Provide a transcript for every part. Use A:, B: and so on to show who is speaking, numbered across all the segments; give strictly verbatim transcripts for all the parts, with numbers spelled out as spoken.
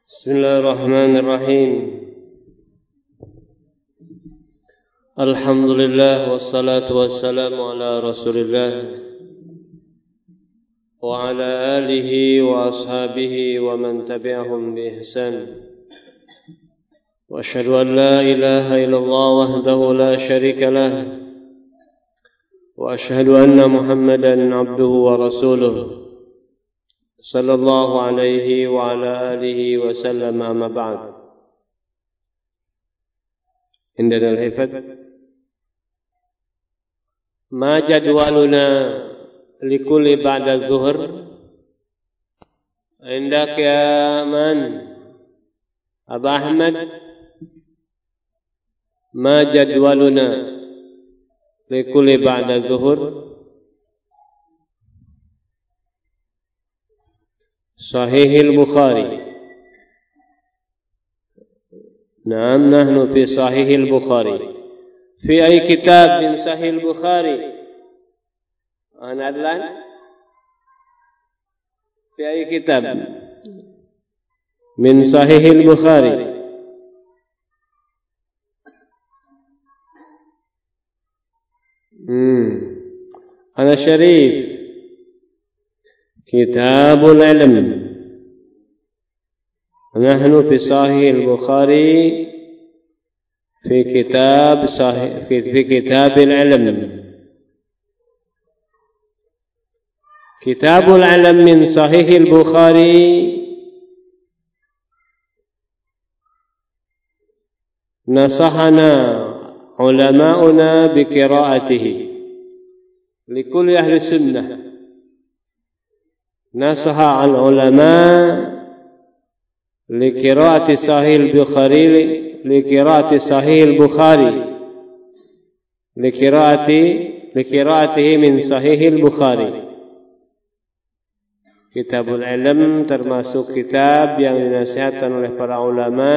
A: Bismillahirrahmanirrahim. Alhamdulillah wassalatu wassalamu ala Rasulillah wa ala alihi wa ashabihi wa man tabi'ahum bi ihsan. Wa asyhadu an la ilaha illallah wahdahu la syarika lah wa asyhadu anna Muhammadan abduhu wa rasuluh sallallahu alaihi wa ala alihi wa sallam, amma ba'd. Indana al-hifad ma jadwaluna likulli ba'da zuhur indak ya man Aba Ahmad, ma jadwaluna likulli ba'da zuhur Sahih al-Bukhari. Naam, nahnu fi Sahih al-Bukhari. Fi ay kitab min Sahih al-Bukhari? Ana adlan? Fi ay kitab min Sahih al-Bukhari? Hmm. Ana Syarif. Kitabul Ilm. Nahnu fi Sahih al-Bukhari fi kitab sahih fi, fi Kitabil Ilm. Kitabul Ilm min Sahih al-Bukhari nasahana ulama'una bi qira'atihi likulli ahli sunnah. Nasaha al-ulama liqira'ati Sahih al-Bukhari liqira'ati Sahih al-Bukhari liqira'ati liqira'atihi min Sahih al-Bukhari. Kitabul Ilm termasuk kitab yang dinasihatkan oleh para ulama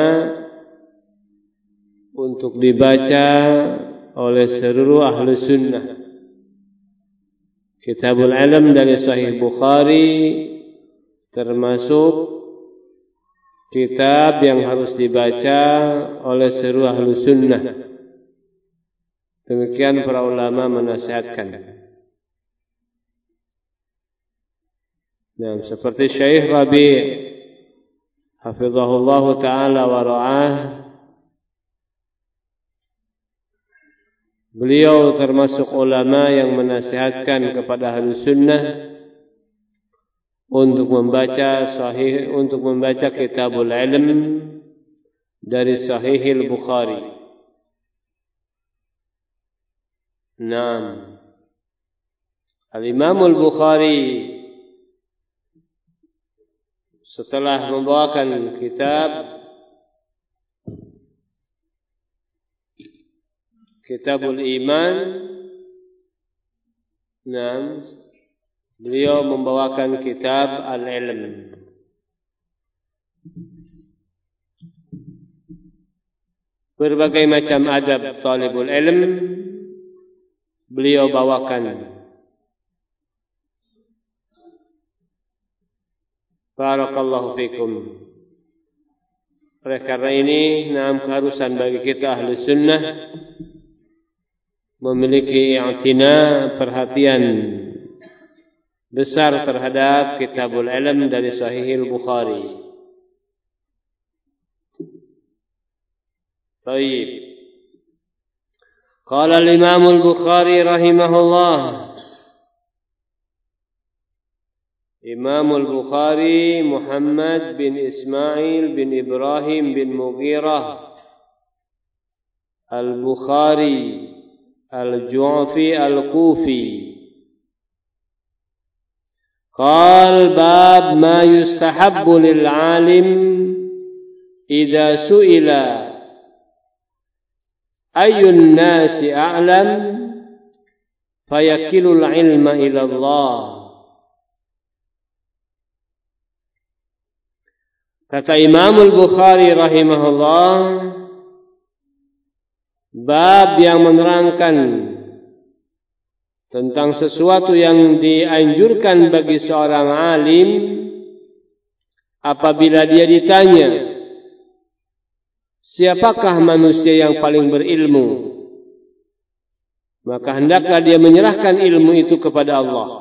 A: untuk dibaca oleh seluruh ahli sunnah. Kitabul Ilm dari Sahih Bukhari termasuk kitab yang harus dibaca oleh seluruh ahlu sunnah. Demikian para ulama menasihatkan. Nah, seperti Syekh Rabi' hafizahullah ta'ala wa ra'ah, beliau termasuk ulama yang menasihatkan kepada ahli sunnah untuk membaca sahih untuk membaca Kitabul Ilm dari Sahih al-Bukhari. Naam. Al-Imam al-Bukhari setelah membawakan kitab Kitabul Iman, nah, beliau membawakan kitab Al-Ilm. Berbagai macam adab talibul ilm beliau bawakan. Barakallahu fikum. Oleh karena ini, nah, keharusan bagi kita ahli sunnah memiliki i'tina, perhatian besar terhadap Kitabul Ilm dari Sahih al-Bukhari. Baik. Qala al-Imam al-Bukhari rahimahullah. Imam al-Bukhari Muhammad bin Ismail bin Ibrahim bin Mughirah al-Bukhari al-Ju'fi al-Kufi. Qal bab ma yustahabbu lil alim idza su'ila ayyun nasi a'lam fayakilul ilma ila Allah. Kata Imam al-Bukhari rahimahullah, bab yang menerangkan tentang sesuatu yang dianjurkan bagi seorang alim apabila dia ditanya, siapakah manusia yang paling berilmu, maka hendaklah dia menyerahkan ilmu itu kepada Allah.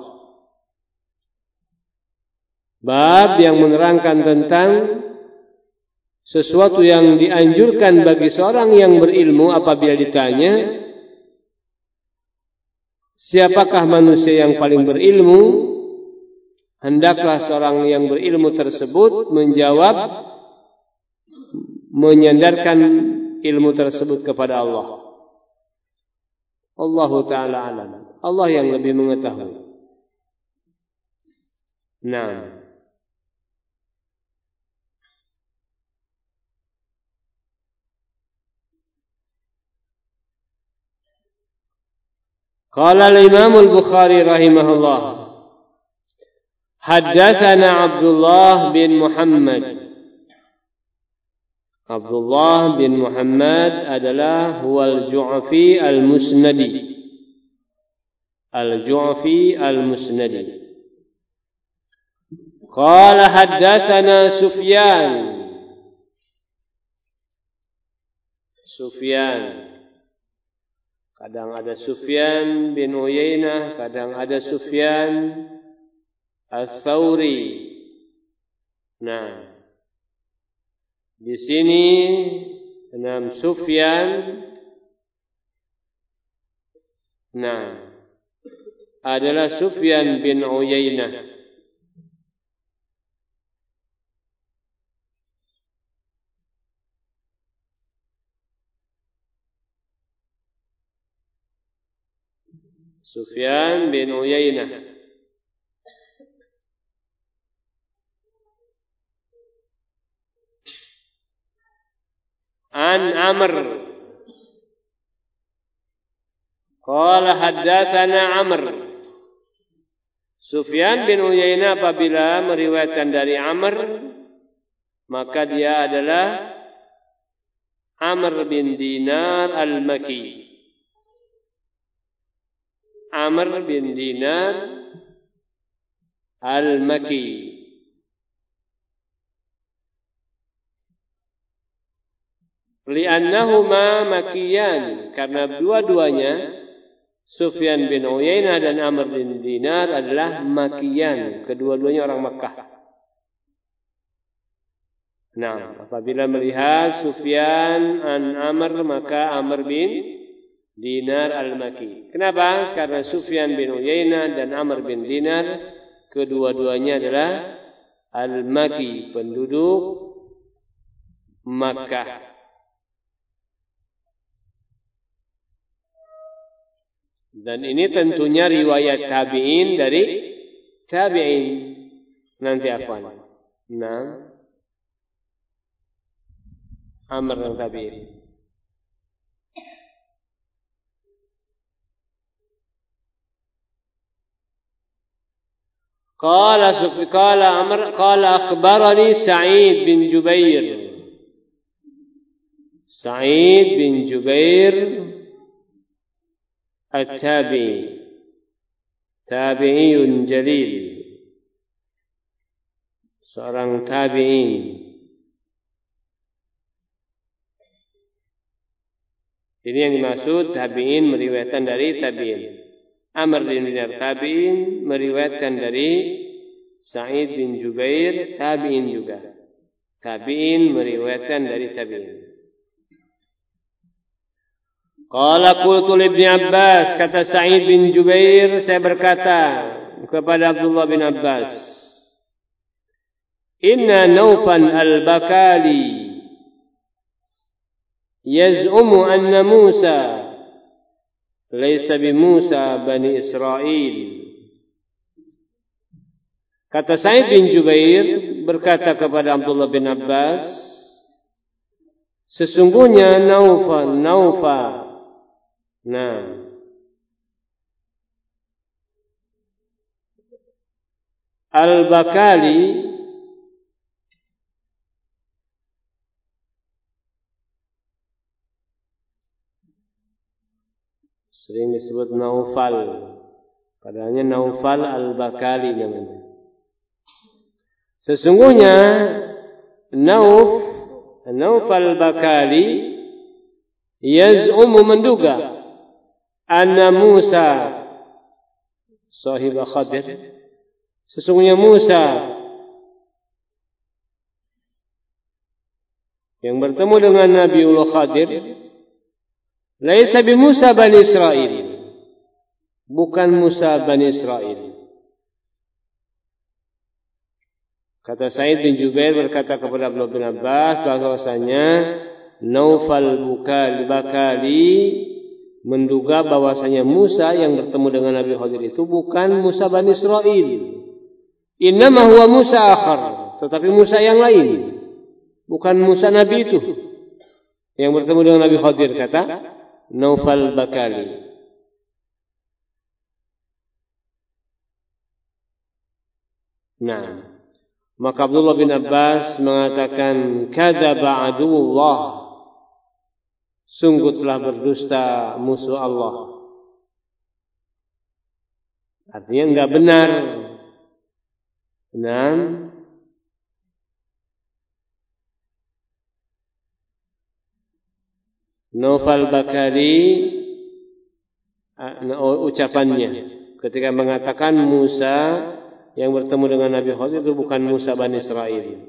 A: Bab yang menerangkan tentang sesuatu yang dianjurkan bagi seorang yang berilmu apabila ditanya, siapakah manusia yang paling berilmu, hendaklah seorang yang berilmu tersebut menjawab, menyandarkan ilmu tersebut kepada Allah. Allah Ta'ala alam. Allah yang lebih mengetahui. Nah. Qala al-Imam al-Bukhari rahimahullah, haddatsana Abdullah bin Muhammad. Abdullah bin Muhammad adalah huwal Ju'fi al-Musnadi. Al-Ju'fi al-Musnadi. Qala haddatsana Sufyan. Sufyan. Kadang ada Sufyan bin Uyainah, kadang ada Sufyan al-Thawri. Nah, di sini enam Sufyan. Nah, adalah Sufyan bin Uyainah. Sufyan bin Uyainah. An Amr. Qala haddatsana Amr. Sufyan bin Uyainah apabila meriwayatkan dari Amr, maka dia adalah Amr bin Dinar al-Maki. Amr bin Dinar al-Maki. Li'annahuma makiyan, karena dua-duanya Sufyan bin Uyainah dan Amr bin Dinar adalah makiyan, kedua-duanya orang Makkah. Nah, apabila melihat Sufyan an Amr, maka Amr bin Dinar al-Maki. Kenapa? Karena Sufyan bin Uyainah dan Amr bin Dinar kedua-duanya adalah al-Maki, penduduk Makkah. Dan ini tentunya riwayat tabi'in dari tabi'in. Nanti apa? Nah, Amr dan tabi'in. Qala Sufyan qala Amr qala akhbarani Sa'id bin Jubair. Sa'id bin Jubair at-tabi'i, tabi'iyun jalil, seorang tabi'in. Ini yang dimaksud tabi'in meriwayatkan dari tabi'in. Amr bin Dinar tabi'in meriwayatkan dari Sa'id bin Jubair tabi'in juga. Tabi'in meriwayatkan dari tabi'in. Qala qultu li Ibnu Abbas, kata Sa'id bin Jubair, saya berkata kepada Abdullah bin Abbas, inna Naufan al-Bakali yaz'umu anna Musa laysa bi Musa bani Israel. Kata Sa'id bin Jubair berkata kepada Abdullah bin Abbas, sesungguhnya Naufal, Naufal, nah, al-Bakali sering disebut Naufal, padahalnya Naufal al-Bakali namanya. Sesungguhnya Nauf Nauf al-Bakali yaz'umu menduga anna Musa sahib Khadir, sesungguhnya Musa yang bertemu dengan Nabiullah Khadir laisa bi Musa Bani Israel, bukan Musa Bani Israel. Kata Sa'id bin Jubair berkata kepada Abdullah bin Abbas bahwasanya Naufal Bukali Bakali menduga bahwasanya Musa yang bertemu dengan Nabi Khadir itu bukan Musa Bani Israel. Innama huwa Musa akhar, tetapi Musa yang lain, bukan Musa Nabi itu yang bertemu dengan Nabi Khadir, kata Naufal Bakali. Nah, maka Abdullah bin Abbas mengatakan kadzaba aduwwullah, sungguh telah berdusta musuh Allah. Artinya enggak benar. Nah, Naufal Bakali ucapannya ketika mengatakan Musa yang bertemu dengan Nabi Khadir itu bukan Musa Bani Israel.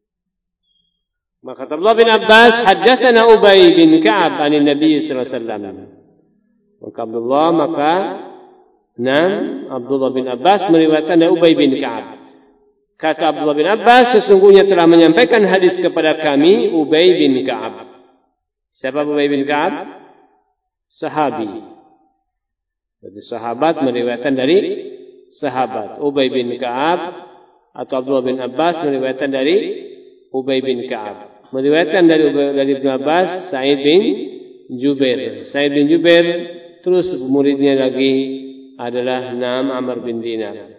A: Maka Abdullah bin Abbas haddatsana Ubay bin Ka'ab anin Nabi sallallahu alaihi wasallam. Maka Abdullah maka Nam Abdullah bin Abbas meriwayatkan dari Ubay bin Ka'ab. Kata Abdullah bin Abbas, sesungguhnya telah menyampaikan hadis kepada kami Ubay bin Ka'ab. Siapa Ubay bin Ka'ab? Sahabi. Jadi sahabat meriwayatkan dari sahabat. Ubay bin Ka'ab atau Abdullah bin Abbas meriwayatkan dari Ubay bin Ka'ab. Meriwayatkan dari dari Ibnu Abbas, Sa'id bin Jubair. Sa'id bin Jubair terus muridnya lagi adalah Nam Amr bin Dinar.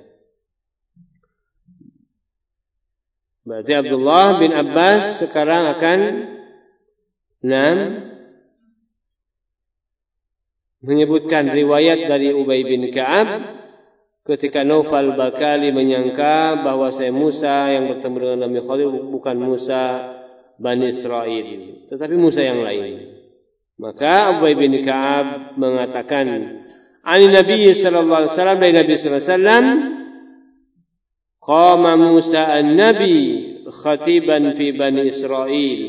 A: Berarti Abdullah bin Abbas sekarang akan Nam menyebutkan riwayat dari Ubay bin Ka'ab ketika Naufal Bakali menyangka bahwa saya Musa yang bertemu dengan Nabi Khadir bukan Musa Bani Israel, tetapi Musa yang lain. Maka Ubay bin Ka'ab mengatakan, "Ani Nabi sallallahu alaihi wasallam dari Nabi sallallahu alaihi wasallam, qama Musa an-nabi khatiban fi Bani Israel."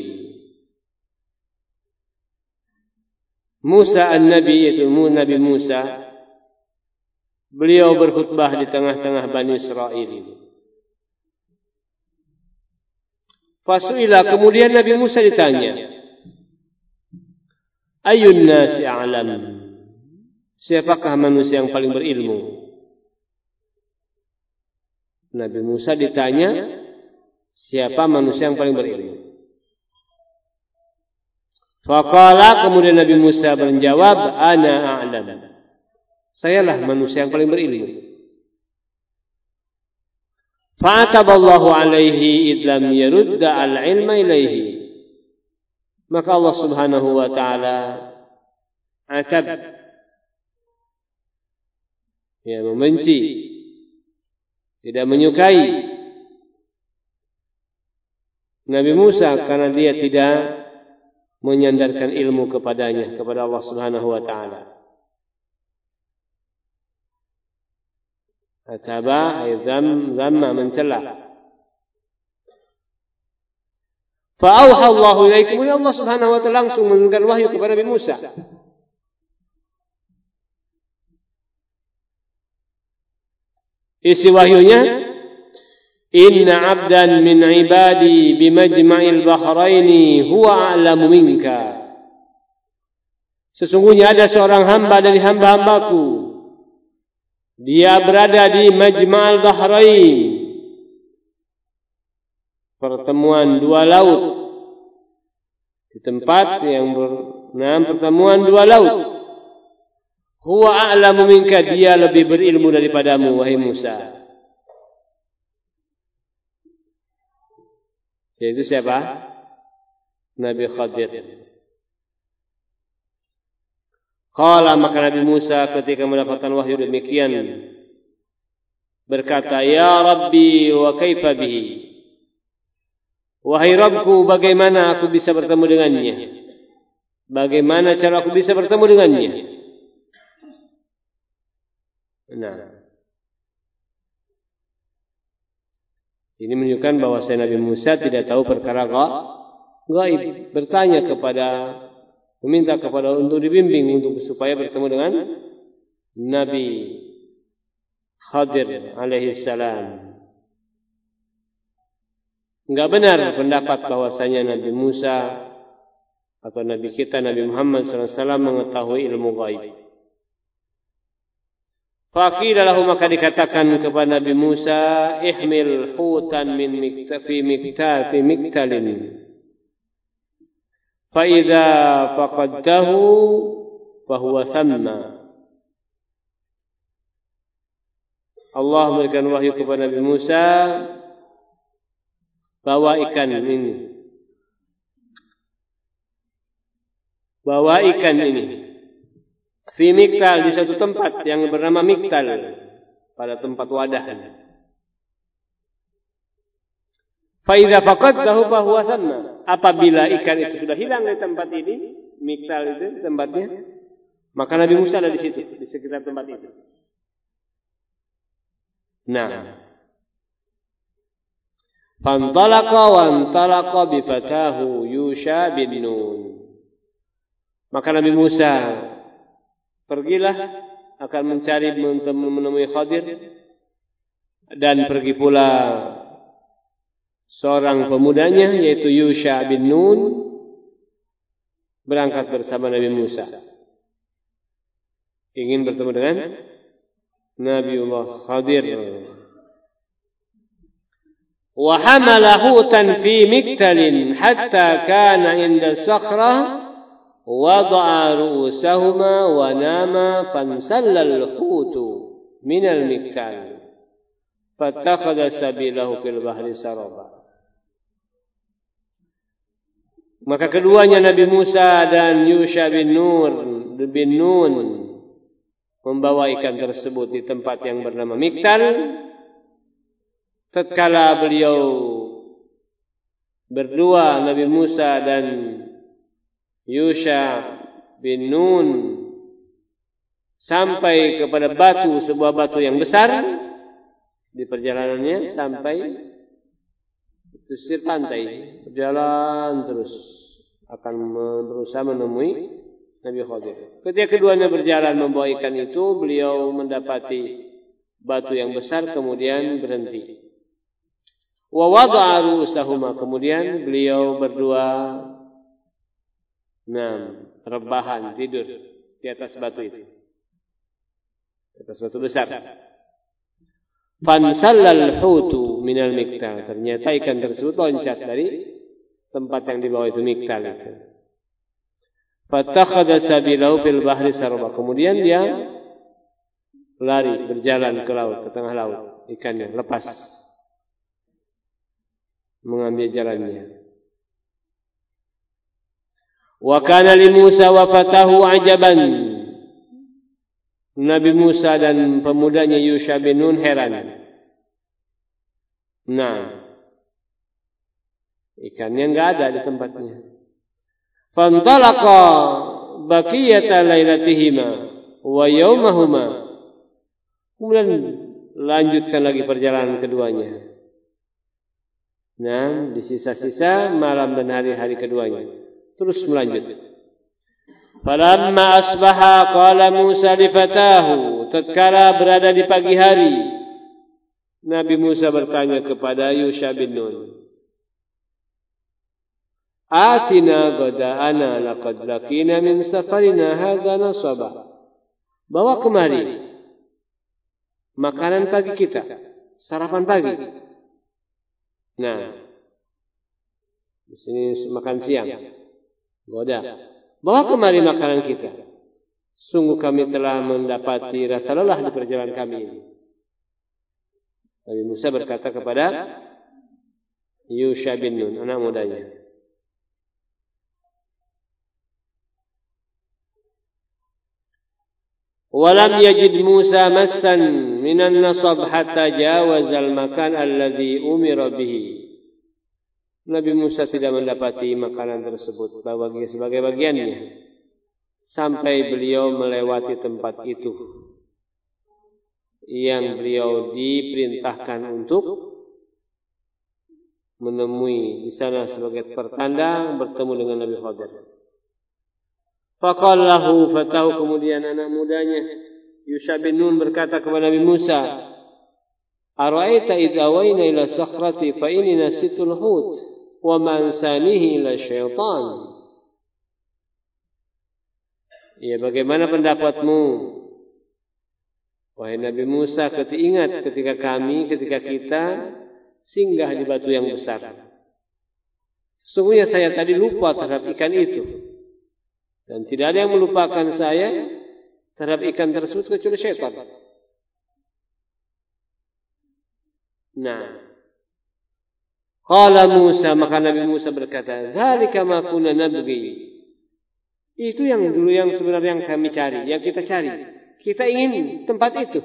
A: Musa an-nabi yaitu Nabi Musa, beliau berkhutbah di tengah-tengah Bani Israel. Fasuila, kemudian Nabi Musa ditanya, Ayun nasi a'lam, siapakah manusia yang paling berilmu? Nabi Musa ditanya, siapa manusia yang paling berilmu? Faqala, kemudian Nabi Musa menjawab, ana a'lam, sayalah manusia yang paling berilmu. Fa'ataballahu alaihi idlam yarudda al-ilma ilaihi. Maka Allah subhanahu wa ta'ala atab, ya, membenci, tidak menyukai Nabi Musa karena dia tidak menyandarkan ilmu kepadanya, kepada Allah subhanahu wa ta'ala. Ataba ayzam zamma mencela. Fa'auha Allahu ilaihi, kemudian Allah subhanahu wa ta'ala langsung menurunkan wahyu kepada Nabi Musa. Isi wahyunya, inna abdan min ibadi bimajma'il bahraini huwa a'lamu minka. Sesungguhnya ada seorang hamba dari hamba-hambaku, dia berada di Majma'al Bahrain, pertemuan dua laut, di tempat yang bernama pertemuan dua laut. Huwa a'lamu minka, dia lebih berilmu daripadamu wahai Musa. Yaitu siapa? Nabi Khadir. Qala, maka Nabi Musa ketika mendapatkan wahyu demikian berkata, ya Rabbi wa kaifa bihi, Wahai Rabbku, bagaimana aku bisa bertemu dengannya? Bagaimana cara aku bisa bertemu dengannya? Nah, ini menunjukkan bahwa Nabi Musa tidak tahu perkara gaib. Bertanya kepada, meminta kepada untuk dibimbing untuk supaya bertemu dengan Nabi Khadir alaihi salam. Enggak benar pendapat bahwasanya Nabi Musa atau Nabi kita Nabi Muhammad sallallahu alaihi wasallam mengetahui ilmu gaib. Faqila lahu, maka dikatakan kepada Nabi Musa, ihmil hutan min miktafi miktal fi miktalin. Fa idza faqadtahu fa huwa thamma. Allah memberikan wahyu kepada Nabi Musa, bawa ikan ini. Bawa ikan ini. Fi miktal, di satu tempat yang bernama miktal, pada tempat wadah. Fa idza faqadtahu fa huwa thamma. Apabila ikan itu sudah hilang di tempat ini, miktal itu tempatnya, maka Nabi Musa ada di situ, di sekitar tempat itu. Nah, fantalaqa wa antalaqa bi fatahu Yusha bin Nun. Maka Nabi Musa pergilah akan mencari menemui Khadir, dan pergi pula seorang pemudanya yaitu Yusha bin Nun berangkat bersama Nabi Musa, ingin bertemu dengan Nabiullah Khadir. Wa hamala hutan fi miktalin hatta kana inda sakhrah wada'a ru'usahuma wa nama fansallal hutu minal miktal fattakhadha sabilahu fil bahri saraba. Maka keduanya Nabi Musa dan Yusha bin Nur bin Nun membawa ikan tersebut di tempat yang bernama Miktal. Tatkala beliau berdua, Nabi Musa dan Yusha bin Nun, sampai kepada batu, sebuah batu yang besar di perjalanannya sampai pesisir pantai, berjalan terus akan berusaha menemui Nabi Khadir. Ketika keduanya berjalan membawa ikan itu, beliau mendapati batu yang besar, kemudian berhenti. Wa wada'a ru'usahuma, kemudian beliau berdua nah, rebahan, tidur di atas batu itu, di atas batu besar. Fansallal hutu minal miktal, ternyata ikan tersebut loncat dari tempat yang dibawa itu miktal itu. Fattakhadha sabilahu fil bahri sarba, kemudian dia lari berjalan ke laut, ke tengah laut, ikannya lepas mengambil jalannya. Wa kana li Musa wa fatahu ajaban. Nabi Musa dan pemudanya Yusha bin Nun heran. Nah, ikannya enggak ada di tempatnya. Fantalaqa baqiyata lailatihima wa yaumahuma. Kemudian lanjutkan lagi perjalanan keduanya. Nah, di sisa-sisa malam dan hari-hari keduanya terus melanjut. Falamma asbaha qala Musa li fatahu, tatkala berada di pagi hari, Nabi Musa bertanya kepada Yusha bin Nun, Atina ghada'ana laqad laqina min safarina hadza nasaba. Bawa kemari makanan pagi kita, sarapan pagi. Nah, di sini makan siang. Goda. Bawa kemari makanan kita. Sungguh kami telah mendapati rasa lelah di perjalanan kami ini. Nabi Musa berkata kepada Yusha bin Nun, anak mudanya. Walam yajid Musa massan minan nasab hatta jawazal makan alladhi umira bihi. Nabi Musa tidak mendapati makanan tersebut bagi sebagai bagiannya sampai beliau melewati tempat itu yang beliau diperintahkan untuk menemui di sana sebagai pertanda bertemu dengan Nabi Khadir. Faqallahu fatahu, kemudian anak mudanya Yusha bin Nun berkata kepada Nabi Musa, "Ara'aita idh awayna ila sakhrati fa inni nasitul hut wa ma ansanihi ila syaitan." Ya, bagaimana pendapatmu wahai Nabi Musa, ketika ingat ketika kami ketika kita singgah di batu yang besar. Sesungguhnya saya tadi lupa terhadap ikan itu. Dan tidak ada yang melupakan saya terhadap ikan tersebut kecuali syaitan. Nah, qala Musa, maka Nabi Musa berkata, "Dzalika ma kunna nabghi." Itu yang dulu yang sebenarnya yang kami cari, yang kita cari. Kita ingin tempat itu.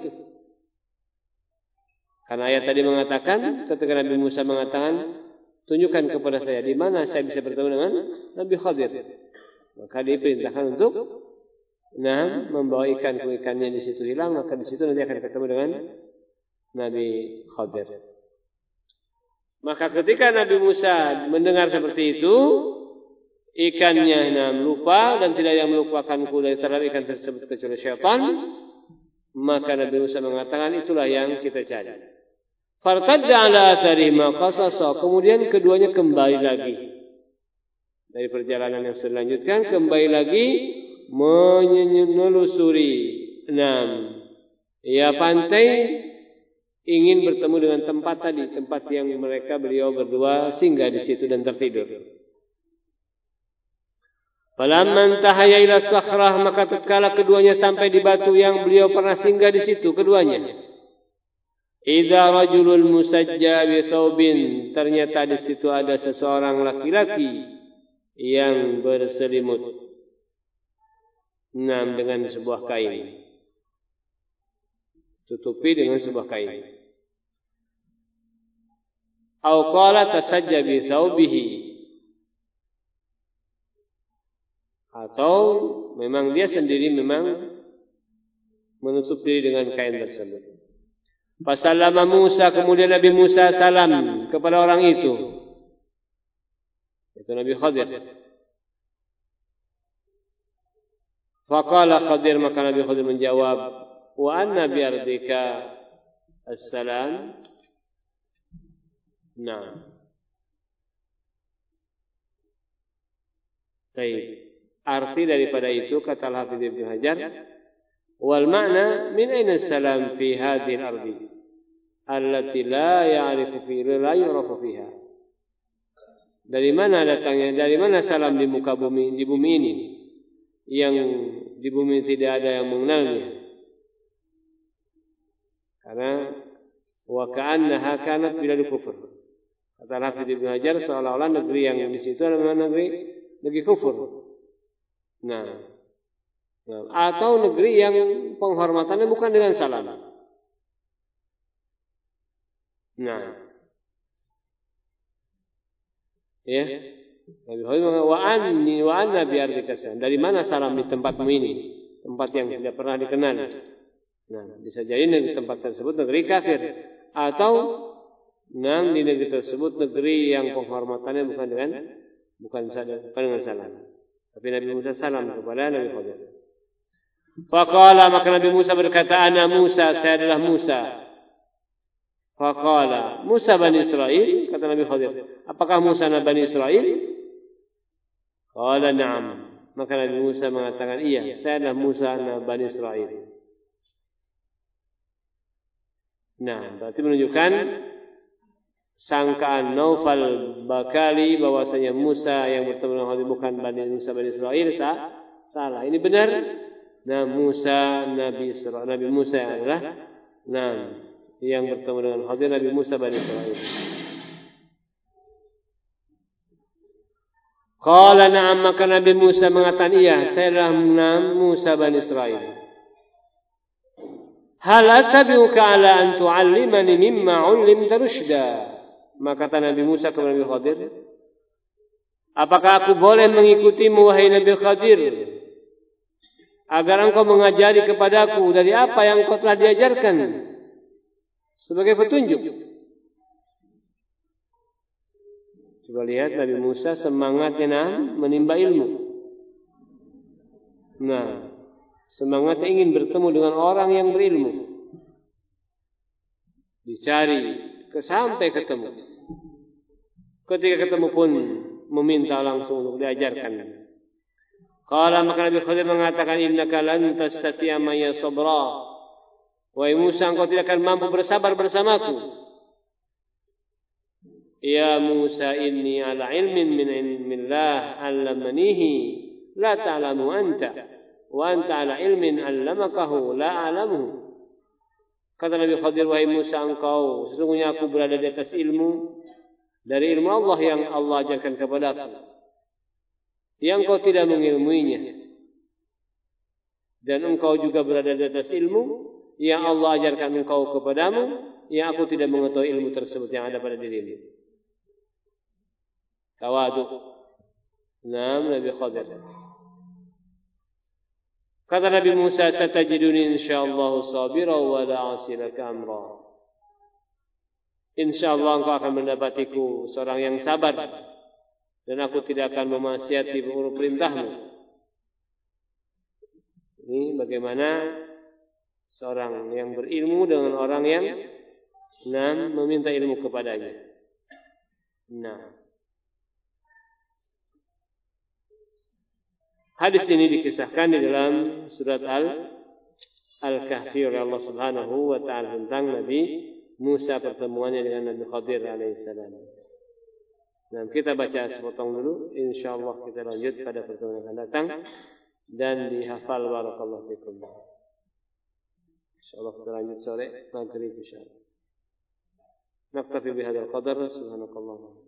A: Karena ayat tadi mengatakan, ketika Nabi Musa mengatakan, "Tunjukkan kepada saya di mana saya bisa bertemu dengan Nabi Khadir." Maka diperintahkan untuk nah, membawa ikan-ikannya di situ hilang, maka di situ nanti akan ketemu dengan Nabi Khadir. Maka ketika Nabi Musa mendengar seperti itu, ikannya nah, lupa dan tidak yang melupakanku dari terhadap ikan tersebut kecuali syaitan, maka Nabi Musa mengatakan itulah yang kita cari. Fartadda ala atharihima qasasa, kemudian keduanya kembali lagi dari perjalanan yang selanjutkan, kembali lagi menelusuri enam ya pantai, ingin bertemu dengan tempat tadi, tempat yang mereka beliau berdua singgah di situ dan tertidur. Falamman tahaya ila sakhrah, maka tatkala keduanya sampai di batu yang beliau pernah singgah di situ keduanya. Idza rajulul musajja bi thawbin, ternyata di situ ada seseorang laki-laki yang berselimut enam dengan sebuah kain, tutupi dengan sebuah kain. Au qala tasajja bi thawbihi, atau memang dia sendiri memang menutup diri dengan kain tersebut. Fasallama Musa, kemudian Nabi Musa salam kepada orang itu, itu Nabi Khadir. Faqala Khadir, maka Nabi Khadir menjawab, "Wa anna bi ardika assalam." Nah, baik. Arti daripada itu kata Al-Hafidz Ibnu Hajar, wal makna min aina salam fi hadhihi al-ardi allati la ya'rifu fi la ya'rafu fiha. Dari mana datangnya? Dari mana salam di muka bumi, di bumi ini yang di bumi tidak ada yang mengenalnya? Karena wa ka'annaha kanat bilad kufur. Kata Al-Hafidz Ibnu Hajar, seolah-olah negeri yang di situ adalah negeri negeri kufur. Nah, nah, atau negeri yang penghormatannya bukan dengan salam. Nah, ya, Nabi Khadir mengatakan, wa anni wa anna bi ardika salam. Dari mana salam di tempatmu ini? Tempat yang tidak pernah dikenal. Nah, bisa jadi di tempat tersebut negeri kafir, atau nah, di negeri tersebut negeri yang penghormatannya bukan dengan bukan dengan salam. Tapi Nabi Musa salam kepada Nabi Khadir. Faqala, maka Nabi Musa berkata, "Ana Musa, saya adalah Musa." Faqala, "Musa Bani Israel?" Kata Nabi Khadir, "Apakah Musa Bani Israel?" Qala, "Na'am." Maka Nabi Musa mengatakan, "Iya, saya adalah Musa Bani Israel." Nah, berarti menunjukkan sangkaan Naufal Bakali bahwasanya Musa yang bertemu dengan Khadir bukan Bani Musa Bani Israel, sah, salah. Ini benar. Nah, Musa Nabi Israel, Nabi Musa adalah nah yang bertemu dengan Khadir Nabi Musa Bani Israel. Qala na'am, maka Nabi Musa mengatakan, "Iya, saya adalah Musa Bani Israel." Hal atabi'uka ala an tu'allimani mimma 'ullimta rusyda. Maka kata Nabi Musa kepada Nabi Khadir, apakah aku boleh mengikutimu wahai Nabi Khadir, agar engkau mengajari kepadaku dari apa yang engkau telah diajarkan sebagai petunjuk. Coba lihat Nabi Musa semangatnya nah, menimba ilmu. Nah, semangatnya ingin bertemu dengan orang yang berilmu. Dicari ke sampai ketemu. Ketika ketemu pun meminta langsung untuk diajarkan. Qala maka Nabi Khadir mengatakan, innaka lan tastati'a maya sabra. Wahai Musa, engkau tidak akan mampu bersabar bersamaku. Ya Musa, inni ala ilmin min ilmillah 'allamanihi la ta'lamu anta wa anta ala ilmin 'allamakahu la a'lamuhu. Kata Nabi Khadir, wahai Musa, engkau sesungguhnya aku berada di atas ilmu dari ilmu Allah yang Allah ajarkan kepadaku, yang engkau tidak mengilmuinya, dan engkau juga berada di atas ilmu yang Allah ajarkan engkau kepadamu, yang aku tidak mengetahui ilmu tersebut yang ada pada dirimu. Tawadu. Naam Nabi Khadir. Kata Nabi Musa, satajiduni insyaallah sabira wa la asilaka amra. Insyaallah engkau akan mendapatiku seorang yang sabar, dan aku tidak akan memaksiati perintahmu. Ini bagaimana seorang yang berilmu dengan orang yang enam meminta ilmu kepadanya. Nah, hadis ini dikisahkan di dalam surat Al Al-Kahfi oleh Allah Subhanahu wa taala tentang Nabi Musa pertemuannya dengan Nabi Khadir alaihissalam. Nah, kita baca sepotong dulu, insyaallah kita lanjut pada pertemuan yang akan datang dan dihafal. Barakallahu fikum. Insyaallah kita lanjut sore maghrib insyaallah. Naktafi bihadzal qadar. Subhanakallah.